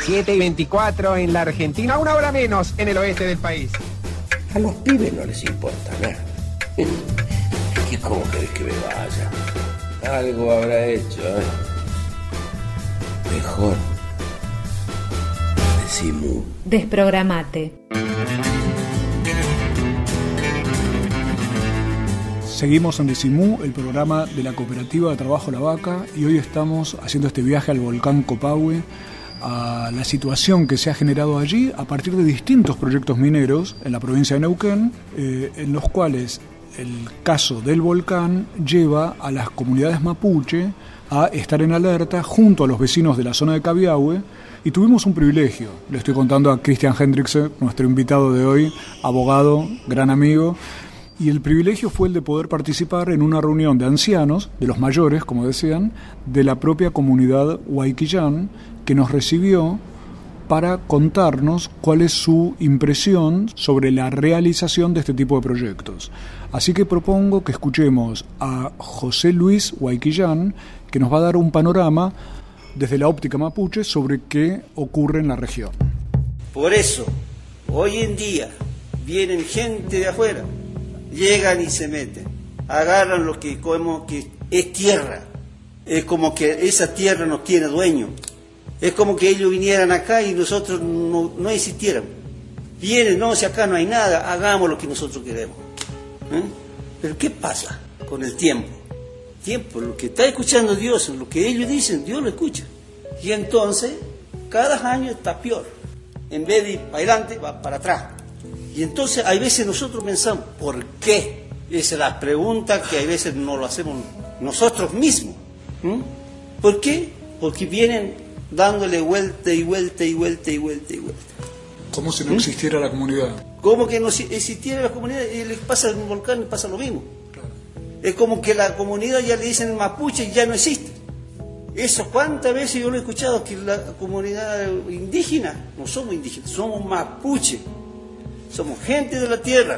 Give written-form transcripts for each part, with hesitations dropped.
7:24 en la Argentina, 1 hora menos en el oeste del país. A los pibes no les importa nada. ¿Y cómo querés que me vaya? Algo habrá hecho, ¿eh? Mejor. Decimos. Desprogramate. Seguimos en Decimú, el programa de la Cooperativa de Trabajo La Vaca, y hoy estamos haciendo este viaje al volcán Copahue, a la situación que se ha generado allí a partir de distintos proyectos mineros en la provincia de Neuquén, en los cuales el caso del volcán lleva a las comunidades mapuche a estar en alerta junto a los vecinos de la zona de Cabiahue, y tuvimos un privilegio. Le estoy contando a Christian Hendrikse, nuestro invitado de hoy, abogado, gran amigo, y el privilegio fue el de poder participar en una reunión de ancianos, de los mayores, como decían, de la propia comunidad Huayquillán, que nos recibió para contarnos cuál es su impresión sobre la realización de este tipo de proyectos. Así que propongo que escuchemos a José Luis Huayquillán, que nos va a dar un panorama desde la óptica mapuche sobre qué ocurre en la región. Por eso, hoy en día, vienen gente de afuera, llegan y se meten, agarran lo que como que es tierra, es como que esa tierra no tiene dueño, es como que ellos vinieran acá y nosotros no existiéramos. Vienen, no, si acá no hay nada, hagamos lo que nosotros queremos. Pero ¿qué pasa con el tiempo? Lo que está escuchando Dios, lo que ellos dicen, Dios lo escucha. Y entonces, cada año está peor. En vez de ir para adelante, va para atrás. Y entonces, hay veces nosotros pensamos, ¿por qué? Esa es la pregunta que hay veces no lo hacemos nosotros mismos. ¿Por qué? Porque vienen dándole vuelta y vuelta y vuelta y vuelta y vuelta. Como si no existiera la comunidad. Como que no existiera la comunidad, y le pasa en un volcán, le pasa lo mismo. Claro. Es como que la comunidad ya le dicen mapuche y ya no existe. Eso, ¿cuántas veces yo lo he escuchado? Que la comunidad indígena, no somos indígenas, somos mapuche. Somos gente de la tierra.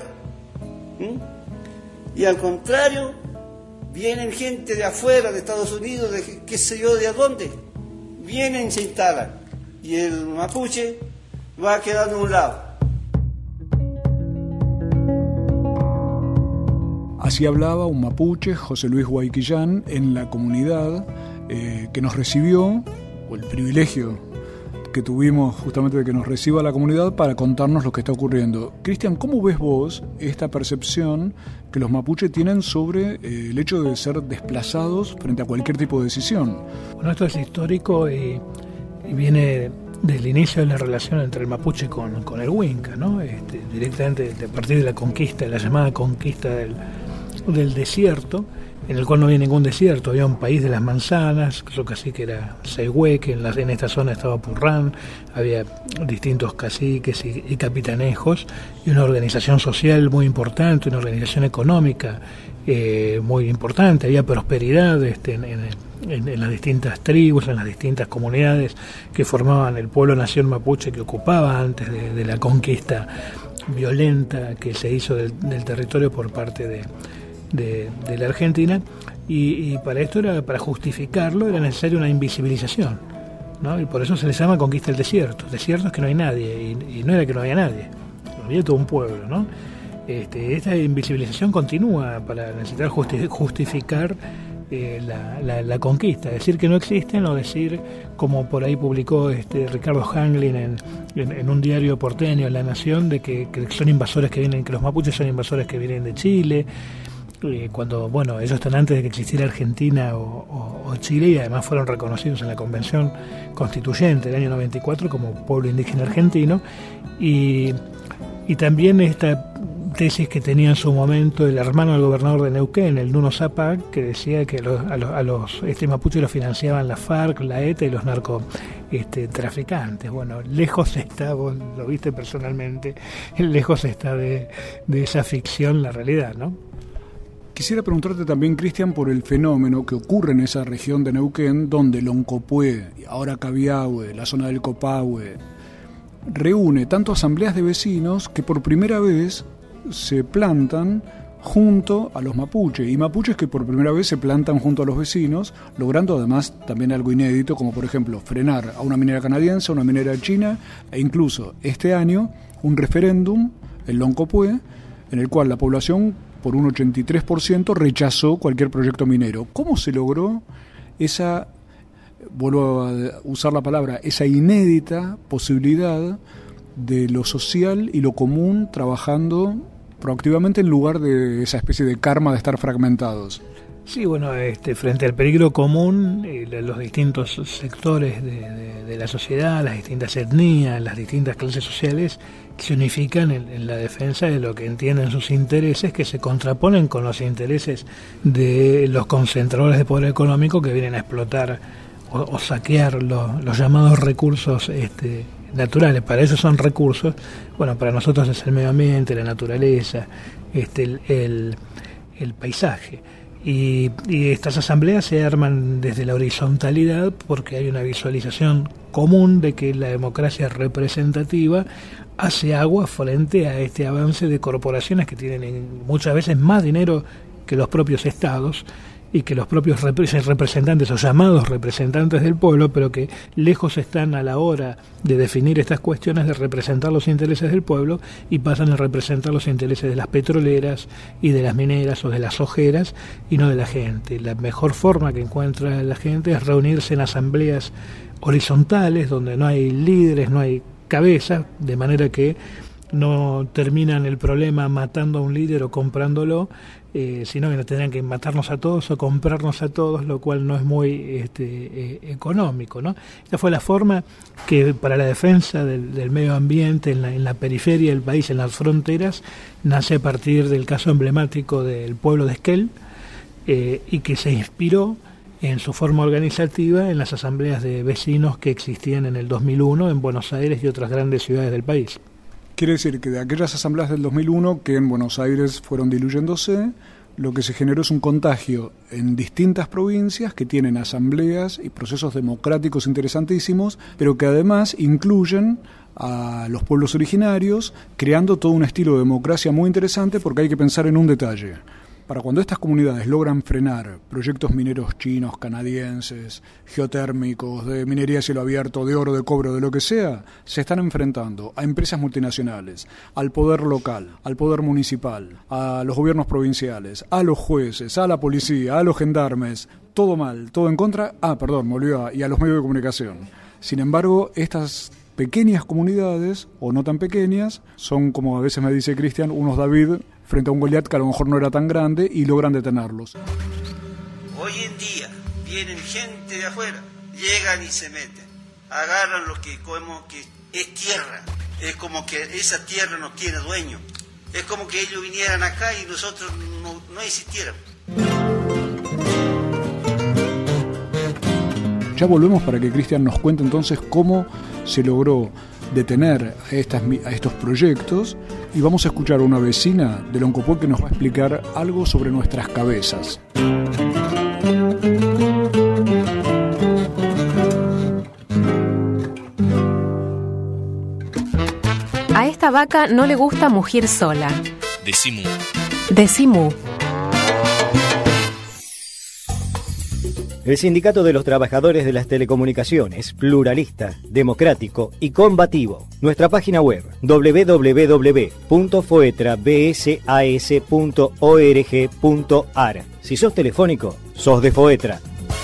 Y al contrario, vienen gente de afuera, de Estados Unidos, de qué sé yo, de a dónde. Vienen y se instalan. Y el mapuche va quedando a un lado. Así hablaba un mapuche, José Luis Huayquillán, en la comunidad que nos recibió, o el privilegio que tuvimos justamente de que nos reciba la comunidad para contarnos lo que está ocurriendo. Cristian, ¿cómo ves vos esta percepción que los mapuches tienen sobre el hecho de ser desplazados frente a cualquier tipo de decisión? Bueno, esto es histórico y viene del inicio de la relación entre el mapuche con el Huinca, ¿no? Directamente a partir de la conquista, la llamada conquista del desierto, en el cual no había ningún desierto, había un país de las manzanas, creo que así que era Seihueque, en esta zona estaba Purrán, había distintos caciques y capitanejos, y una organización social muy importante, una organización económica muy importante, había prosperidad en las distintas tribus, en las distintas comunidades que formaban el pueblo-nación mapuche que ocupaba antes de la conquista violenta que se hizo del territorio por parte de la Argentina, y para esto para justificarlo era necesaria una invisibilización, ¿no? Y por eso se les llama conquista del desierto. Desierto es que no hay nadie, y no era que no había nadie, había todo un pueblo, ¿no? Esta invisibilización continúa para necesitar justificar la conquista, decir que no existen, o decir, como por ahí publicó Ricardo Hanglin en un diario porteño, La Nación, de que son invasores que vienen, que los mapuches son invasores que vienen de Chile, cuando, bueno, ellos están antes de que existiera Argentina o Chile, y además fueron reconocidos en la Convención Constituyente del año 94 como pueblo indígena argentino, y también esta tesis que tenía en su momento el hermano del gobernador de Neuquén, el Nuno Zapac, que decía que a los mapuches los financiaban la FARC, la ETA y los narcotraficantes. Bueno, lejos está, vos lo viste personalmente, lejos está de esa ficción la realidad, ¿no? Quisiera preguntarte también, Cristian, por el fenómeno que ocurre en esa región de Neuquén, donde Loncopué, y ahora Cabiahue, la zona del Copahue, reúne tanto asambleas de vecinos que por primera vez se plantan junto a los mapuches, y mapuches que por primera vez se plantan junto a los vecinos, logrando además también algo inédito, como por ejemplo frenar a una minera canadiense, a una minera china, e incluso este año un referéndum, el Loncopué, en el cual la población por un 83% rechazó cualquier proyecto minero. ¿Cómo se logró esa, vuelvo a usar la palabra, esa inédita posibilidad de lo social y lo común trabajando proactivamente en lugar de esa especie de karma de estar fragmentados? Sí, bueno, frente al peligro común, los distintos sectores de la sociedad, las distintas etnias, las distintas clases sociales se unifican en la defensa de lo que entienden sus intereses, que se contraponen con los intereses de los concentradores de poder económico que vienen a explotar o saquear los llamados recursos naturales. Para eso son recursos. Bueno, para nosotros es el medio ambiente, la naturaleza, el paisaje. Y estas asambleas se arman desde la horizontalidad porque hay una visualización común de que la democracia representativa hace agua frente a este avance de corporaciones que tienen muchas veces más dinero que los propios estados y que los propios representantes o llamados representantes del pueblo, pero que lejos están a la hora de definir estas cuestiones de representar los intereses del pueblo y pasan a representar los intereses de las petroleras y de las mineras o de las ojeras y no de la gente. La mejor forma que encuentra la gente es reunirse en asambleas horizontales donde no hay líderes, no hay cabezas, de manera que no terminan el problema matando a un líder o comprándolo, sino que tendrán que matarnos a todos o comprarnos a todos, lo cual no es muy económico, ¿no? Esta fue la forma que para la defensa del medio ambiente en la periferia del país, en las fronteras, nace a partir del caso emblemático del pueblo de Esquel, y que se inspiró en su forma organizativa en las asambleas de vecinos que existían en el 2001 en Buenos Aires y otras grandes ciudades del país. Quiere decir que de aquellas asambleas del 2001 que en Buenos Aires fueron diluyéndose, lo que se generó es un contagio en distintas provincias que tienen asambleas y procesos democráticos interesantísimos, pero que además incluyen a los pueblos originarios, creando todo un estilo de democracia muy interesante, porque hay que pensar en un detalle. Para cuando estas comunidades logran frenar proyectos mineros chinos, canadienses, geotérmicos, de minería a cielo abierto, de oro, de cobre, de lo que sea, se están enfrentando a empresas multinacionales, al poder local, al poder municipal, a los gobiernos provinciales, a los jueces, a la policía, a los gendarmes, todo mal, todo en contra, y a los medios de comunicación. Sin embargo, estas pequeñas comunidades, o no tan pequeñas, son, como a veces me dice Cristian, unos David frente a un Goliat que a lo mejor no era tan grande, y logran detenerlos. Hoy en día vienen gente de afuera, llegan y se meten, agarran lo que como que es tierra, es como que esa tierra no tiene dueño, es como que ellos vinieran acá y nosotros no existiéramos. Ya volvemos para que Cristian nos cuente entonces cómo se logró detener a estos proyectos, y vamos a escuchar a una vecina de Loncopué que nos va a explicar algo sobre nuestras cabezas. A esta vaca no le gusta mugir sola. Decimú. El Sindicato de los Trabajadores de las Telecomunicaciones, pluralista, democrático y combativo. Nuestra página web, www.foetrabsas.org.ar. Si sos telefónico, sos de Foetra.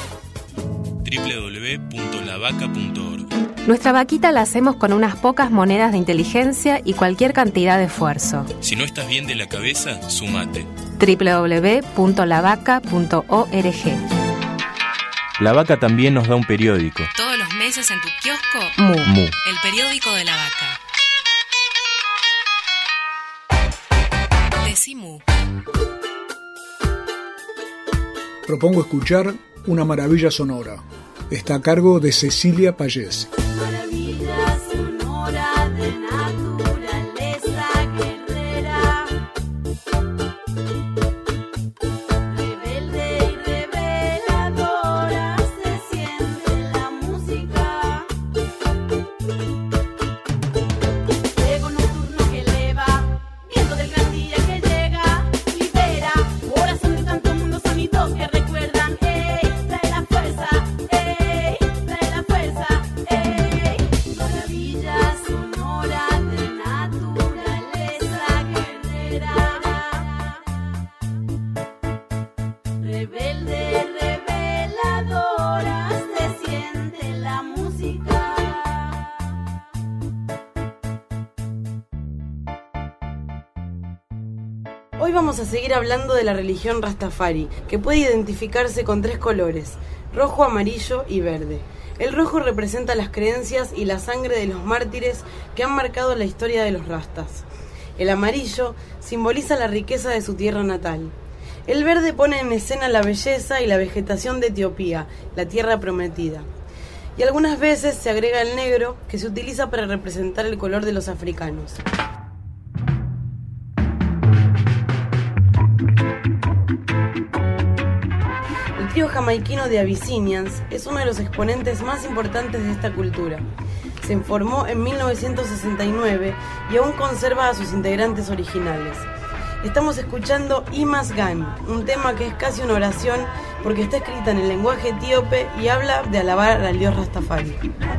www.lavaca.org. Nuestra vaquita la hacemos con unas pocas monedas de inteligencia y cualquier cantidad de esfuerzo. Si no estás bien de la cabeza, sumate. www.lavaca.org. La Vaca también nos da un periódico. Todos los meses en tu kiosco, Mu. El periódico de la vaca. Decimú. Propongo escuchar Una maravilla sonora. Está a cargo de Cecilia Payés. Maravilla sonora de naturaleza guerrera. Rebelde y reveladora se siente la música. Fuego nocturno que eleva, viento del gran día que llega, libera. vamos a seguir hablando de la religión Rastafari, que puede identificarse con 3 colores: rojo, amarillo y verde. El rojo representa las creencias y la sangre de los mártires que han marcado la historia de los rastas. El amarillo simboliza la riqueza de su tierra natal. El verde pone en escena la belleza y la vegetación de Etiopía, la tierra prometida. Y algunas veces se agrega el negro, que se utiliza para representar el color de los africanos. El trío jamaiquino de Abyssinians es uno de los exponentes más importantes de esta cultura. Se formó en 1969 y aún conserva a sus integrantes originales. Estamos escuchando Imas Gan, un tema que es casi una oración porque está escrita en el lenguaje etíope y habla de alabar al dios Rastafari.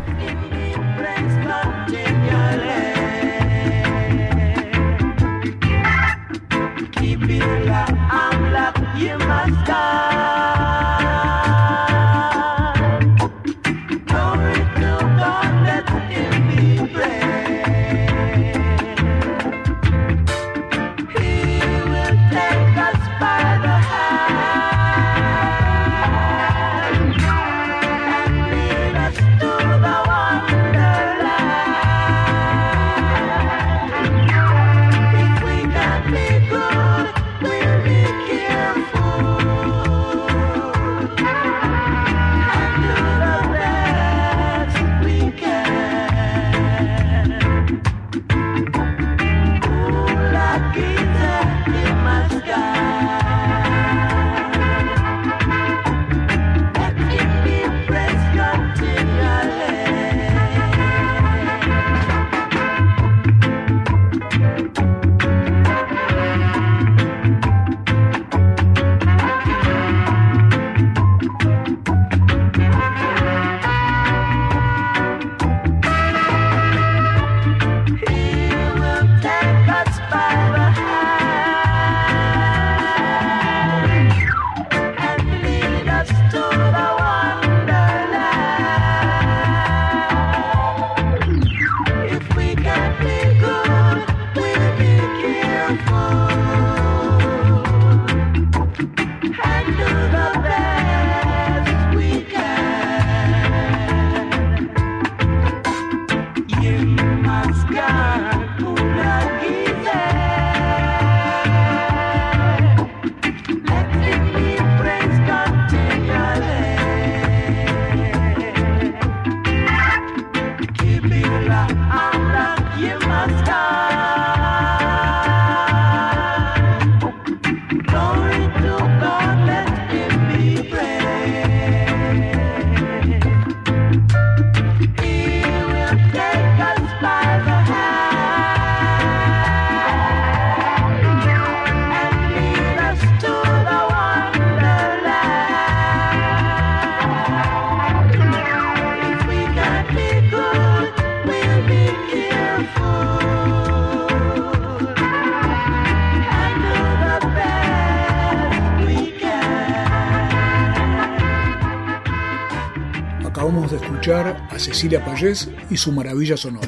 Acabamos de escuchar a Cecilia Payés y su maravilla sonora.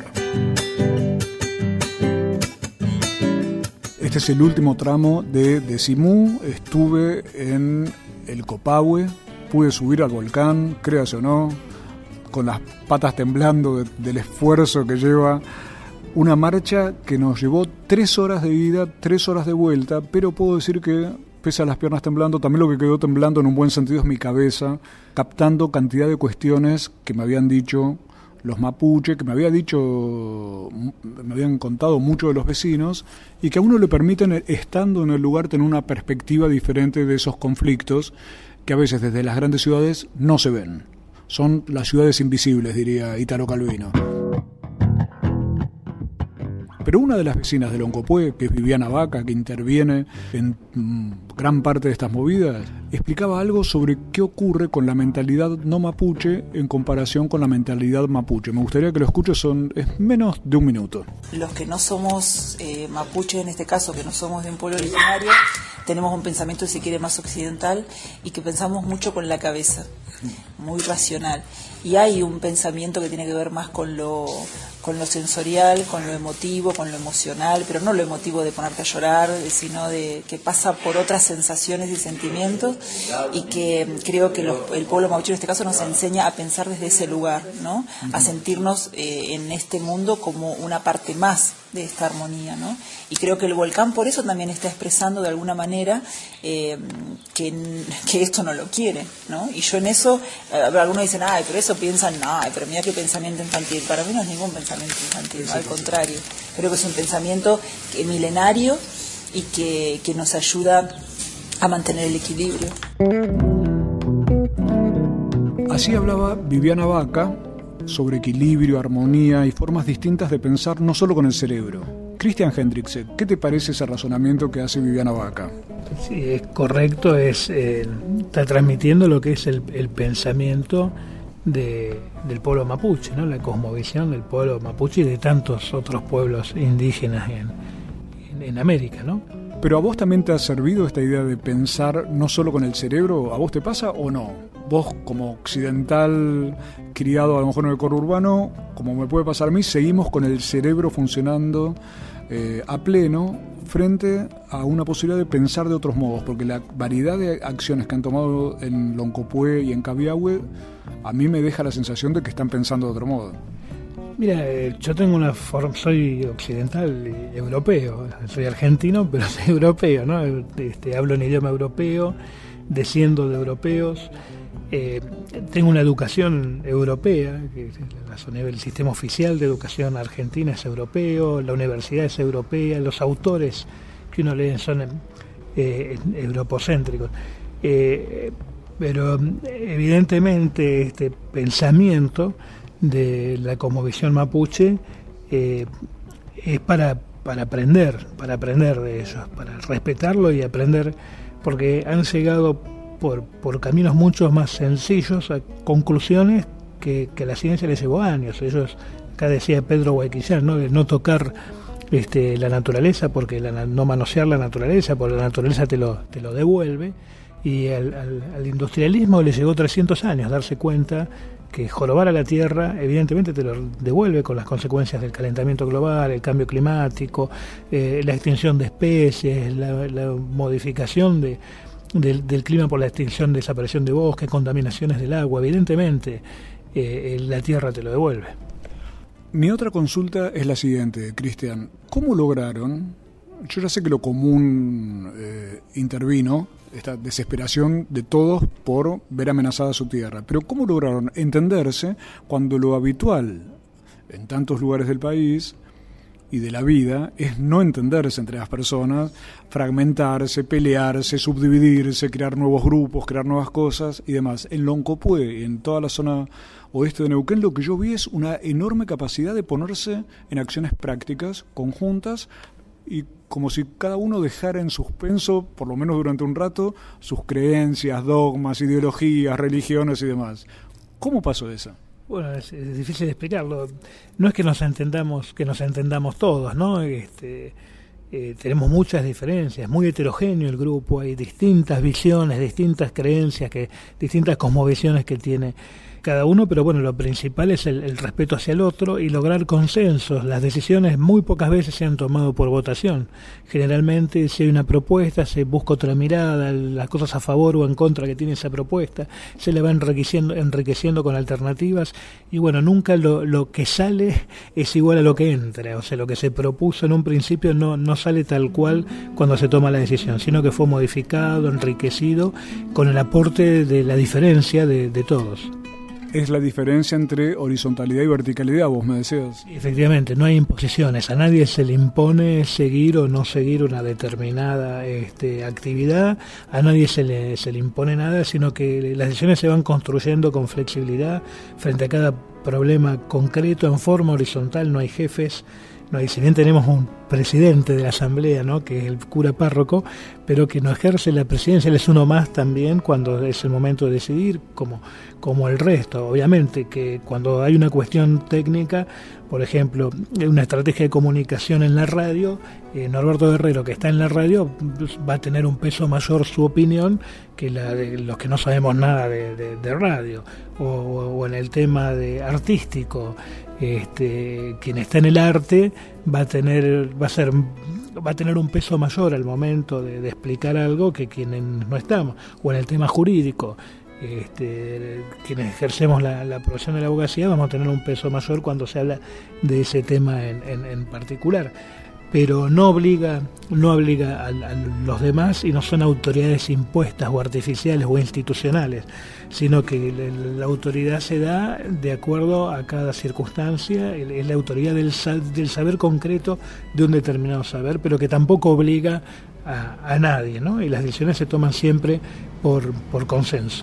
Este es el último tramo de Decimú. Estuve en el Copahue, pude subir al volcán, créase o no, con las patas temblando del esfuerzo que lleva una marcha que nos llevó 3 horas de ida, 3 horas de vuelta, pero puedo decir que pese a las piernas temblando, también lo que quedó temblando en un buen sentido es mi cabeza, captando cantidad de cuestiones que me habían dicho los mapuche, que me habían contado muchos de los vecinos, y que a uno le permiten, estando en el lugar, tener una perspectiva diferente de esos conflictos que a veces desde las grandes ciudades no se ven. Son las ciudades invisibles, diría Italo Calvino. Pero una de las vecinas de Loncopué, que es Viviana Vaca, que interviene en gran parte de estas movidas, explicaba algo sobre qué ocurre con la mentalidad no mapuche en comparación con la mentalidad mapuche. Me gustaría que lo escuches, es menos de 1 minuto. Los que no somos mapuche, en este caso, que no somos de un pueblo originario, tenemos un pensamiento, si quiere, más occidental y que pensamos mucho con la cabeza. muy racional. Y hay un pensamiento que tiene que ver más con lo sensorial, con lo emotivo, con lo emocional, pero no lo emotivo de ponerte a llorar, sino de que pasa por otras sensaciones y sentimientos, y que creo que el pueblo mapuche en este caso nos enseña a pensar desde ese lugar, ¿no? A sentirnos en este mundo como una parte más de esta armonía, ¿no? Y creo que el volcán por eso también está expresando de alguna manera que esto no lo quiere, ¿no? Y yo en eso, algunos dicen, ay, pero eso piensan, ay, pero mira qué pensamiento infantil. Para mí no es ningún pensamiento infantil, al contrario. Creo que es un pensamiento milenario y que nos ayuda a mantener el equilibrio. Así hablaba Viviana Vaca sobre equilibrio, armonía y formas distintas de pensar no solo con el cerebro. Christian Hendrikse, ¿qué te parece ese razonamiento que hace Viviana Vaca? Sí, es correcto, está transmitiendo lo que es el pensamiento del pueblo mapuche, ¿no? La cosmovisión del pueblo mapuche y de tantos otros pueblos indígenas en América, ¿no? Pero ¿a vos también te ha servido esta idea de pensar no solo con el cerebro? ¿A vos te pasa o no? Vos, como occidental, criado a lo mejor en el conurbano, como me puede pasar a mí, seguimos con el cerebro funcionando a pleno frente a una posibilidad de pensar de otros modos, porque la variedad de acciones que han tomado en Loncopué y en Cabiahue a mí me deja la sensación de que están pensando de otro modo. Mira, yo tengo soy occidental y europeo, soy argentino, pero soy europeo, ¿no? Hablo en idioma europeo, desciendo de europeos, tengo una educación europea, el sistema oficial de educación argentina es europeo, la universidad es europea, los autores que uno lee son europocéntricos, pero evidentemente este pensamiento de la cosmovisión mapuche es para aprender de ellos, para respetarlo y aprender, porque han llegado por caminos mucho más sencillos a conclusiones que la ciencia les llevó años. Ellos, acá decía Pedro Guayquillán, ¿no? De no tocar la naturaleza, porque no manosear la naturaleza, porque la naturaleza te lo devuelve, y al industrialismo le llegó 300 años darse cuenta que jorobar a la tierra evidentemente te lo devuelve con las consecuencias del calentamiento global, el cambio climático, la extinción de especies, la modificación del clima por la extinción, desaparición de bosques, contaminaciones del agua. Evidentemente la tierra te lo devuelve. Mi otra consulta es la siguiente, Cristian. ¿Cómo lograron? Yo ya sé que lo común intervino, esta desesperación de todos por ver amenazada su tierra, pero ¿cómo lograron entenderse cuando lo habitual en tantos lugares del país y de la vida es no entenderse entre las personas, fragmentarse, pelearse, subdividirse, crear nuevos grupos, crear nuevas cosas y demás? En Loncopué, en toda la zona oeste de Neuquén, lo que yo vi es una enorme capacidad de ponerse en acciones prácticas, conjuntas, y como si cada uno dejara en suspenso, por lo menos durante un rato, sus creencias, dogmas, ideologías, religiones y demás. ¿Cómo pasó eso? Bueno, es difícil de explicarlo. No es que nos entendamos todos, ¿no? Tenemos muchas diferencias, muy heterogéneo el grupo, hay distintas visiones, distintas creencias, distintas cosmovisiones que tiene cada uno, pero bueno, lo principal es el respeto hacia el otro y lograr consensos. Las decisiones muy pocas veces se han tomado por votación. Generalmente, si hay una propuesta, se busca otra mirada, las cosas a favor o en contra que tiene esa propuesta, se le va enriqueciendo con alternativas, y bueno, nunca lo que sale es igual a lo que entra. O sea, lo que se propuso en un principio no sale tal cual cuando se toma la decisión, sino que fue modificado, enriquecido, con el aporte de la diferencia de todos. Es la diferencia entre horizontalidad y verticalidad, vos me decías. Efectivamente, no hay imposiciones, a nadie se le impone seguir o no seguir una determinada actividad, a nadie se le impone nada, sino que las decisiones se van construyendo con flexibilidad frente a cada problema concreto, en forma horizontal. No hay jefes, si bien tenemos presidente de la asamblea, ¿no? Que es el cura párroco, pero que no ejerce la presidencia, él es uno más también cuando es el momento de decidir, como el resto. Obviamente que cuando hay una cuestión técnica, por ejemplo, una estrategia de comunicación en la radio, Norberto Guerrero, que está en la radio, va a tener un peso mayor su opinión que la de los que no sabemos nada de radio. O en el tema de artístico, quien está en el arte va a tener un peso mayor al momento de explicar algo que quienes no estamos. O en el tema jurídico, quienes ejercemos la profesión de la abogacía vamos a tener un peso mayor cuando se habla de ese tema en particular, pero no obliga a los demás y no son autoridades impuestas o artificiales o institucionales, sino que la autoridad se da de acuerdo a cada circunstancia, es la autoridad del saber concreto de un determinado saber, pero que tampoco obliga a nadie, ¿no? Y las decisiones se toman siempre por consenso.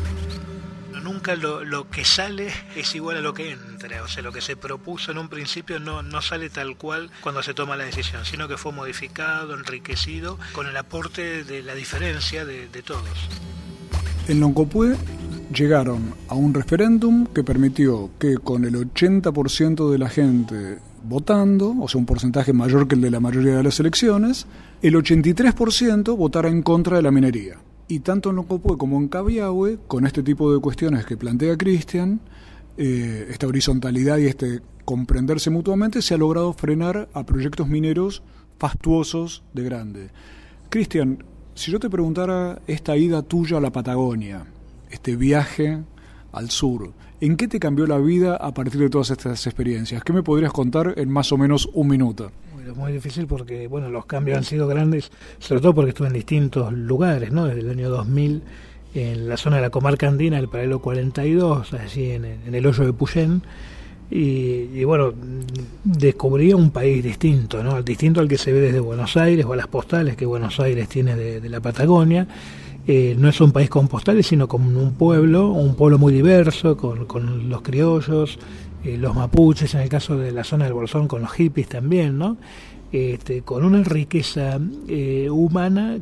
Nunca lo que sale es igual a lo que entra, o sea, lo que se propuso en un principio no sale tal cual cuando se toma la decisión, sino que fue modificado, enriquecido, con el aporte de la diferencia de todos. En Loncopué llegaron a un referéndum que permitió que con el 80% de la gente votando, o sea, un porcentaje mayor que el de la mayoría de las elecciones, el 83% votara en contra de la minería. Y tanto en Loncopué como en Cabiahue, con este tipo de cuestiones que plantea Cristian, esta horizontalidad y este comprenderse mutuamente, se ha logrado frenar a proyectos mineros fastuosos de grande. Cristian, si yo te preguntara esta ida tuya a la Patagonia, este viaje al sur, ¿en qué te cambió la vida a partir de todas estas experiencias? ¿Qué me podrías contar en más o menos un minuto? Muy difícil porque los cambios han sido grandes, sobre todo porque estuve en distintos lugares, ¿no? Desde el año 2000 en la zona de la comarca andina, el paralelo 42, allí en el hoyo de Puyén, y descubrí un país distinto, ¿no? Distinto al que se ve desde Buenos Aires o a las postales que Buenos Aires tiene de la Patagonia. No es un país con postales, sino como un pueblo muy diverso, con los criollos, los mapuches, en el caso de la zona del Bolsón, con los hippies también, ¿no? Con una riqueza humana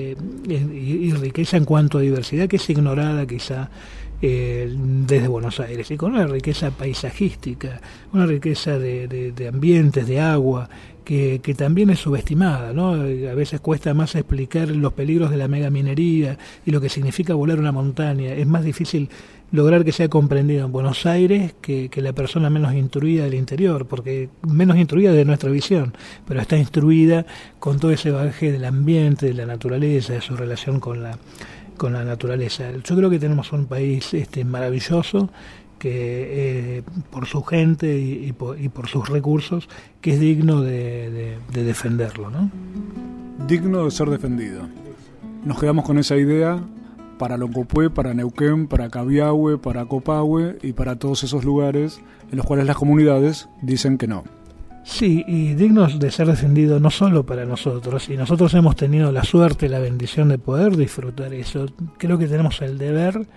y riqueza en cuanto a diversidad que es ignorada quizá desde Buenos Aires, y con una riqueza paisajística, una riqueza de ambientes, de agua, que también es subestimada, ¿no? A veces cuesta más explicar los peligros de la megaminería y lo que significa volar una montaña. Es más difícil lograr que sea comprendido en Buenos Aires que la persona menos instruida del interior, porque menos instruida de nuestra visión, pero está instruida con todo ese bagaje del ambiente, de la naturaleza, de su relación con la naturaleza. Yo creo que tenemos un país maravilloso, que por su gente y por sus recursos, que es digno de defenderlo, ¿no? Digno de ser defendido. Nos quedamos con esa idea para Loncopué, para Neuquén, para Cabiahue, para Copahue y para todos esos lugares en los cuales las comunidades dicen que no. Sí, y dignos de ser defendido no solo para nosotros, y nosotros hemos tenido la suerte, la bendición de poder disfrutar eso. Creo que tenemos el deber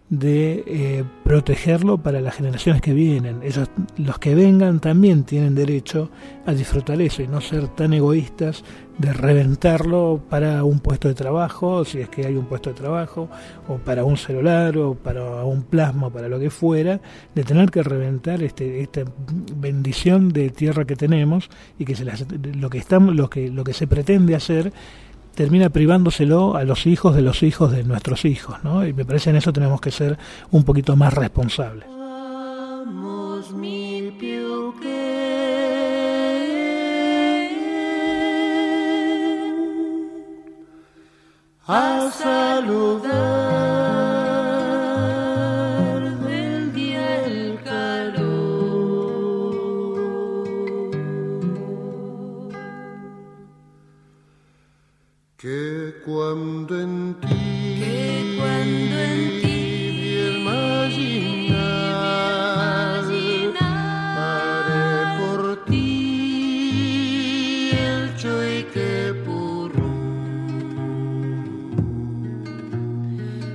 de protegerlo para las generaciones que vienen. Ellos, los que vengan, también tienen derecho a disfrutar eso y no ser tan egoístas de reventarlo para un puesto de trabajo, si es que hay un puesto de trabajo, o para un celular, o para un plasma, para lo que fuera, de tener que reventar esta bendición de tierra que tenemos, y que lo que se pretende hacer termina privándoselo a los hijos de nuestros hijos, ¿no? Y me parece en eso tenemos que ser un poquito más responsables. Vamos, mi piuque, a saludar del día el calor, que cuando en ti vi el imaginar, haré por ti el choiquepurrum,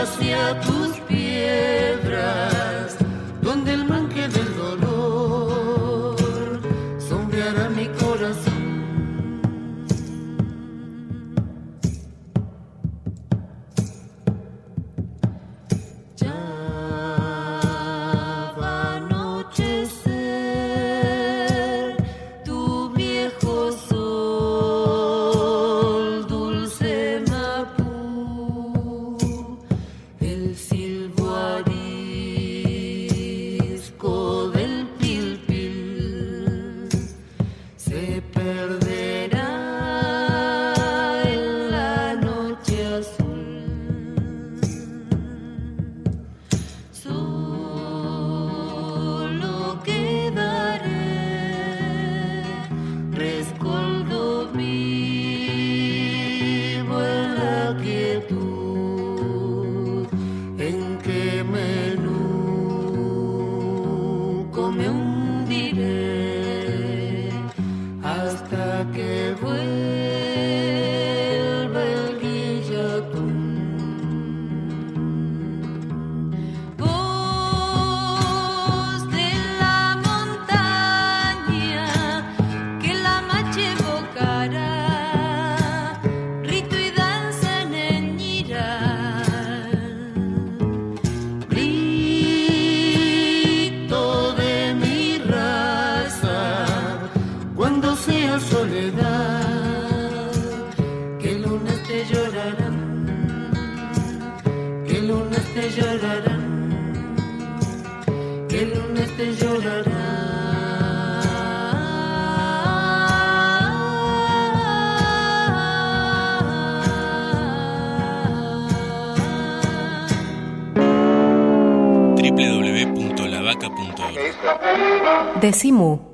hacia tus piedras, donde el manque del dolor sombreará mi corazón. Decimú,